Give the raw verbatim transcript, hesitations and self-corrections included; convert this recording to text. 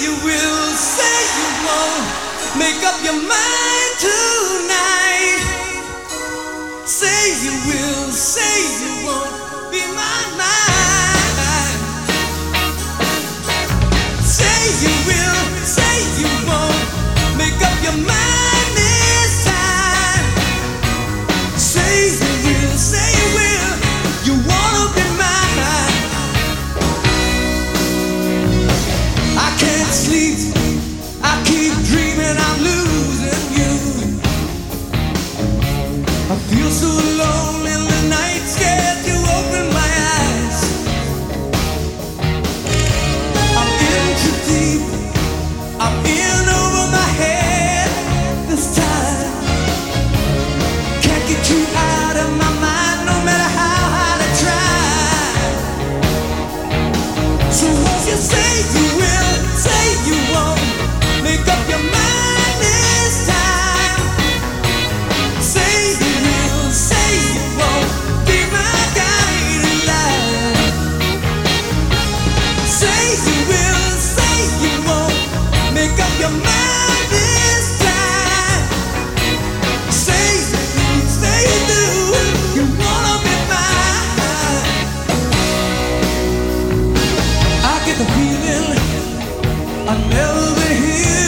you will, say you won't. Make up your mind tonight. Say you will, say you won't. Be my mind. Say you will, say you won't. Make up your mind this time. Say you will, say you will. You wanna be mine. I can't sleep. I keep dreaming I'm losing you. I feel so alone in the night, scared to open my eyes. I'm in too deep. I'm in over my head this time. Can't get you out of my mind, no matter how hard I try. So won't you say you will, say you won't. Make up your mind this time. Say you will, say you won't. Be my guiding light. Say you will, say you won't. Make up your mind this time. Say you do, say you do. You wanna be mine. I get the feeling I'll never be here.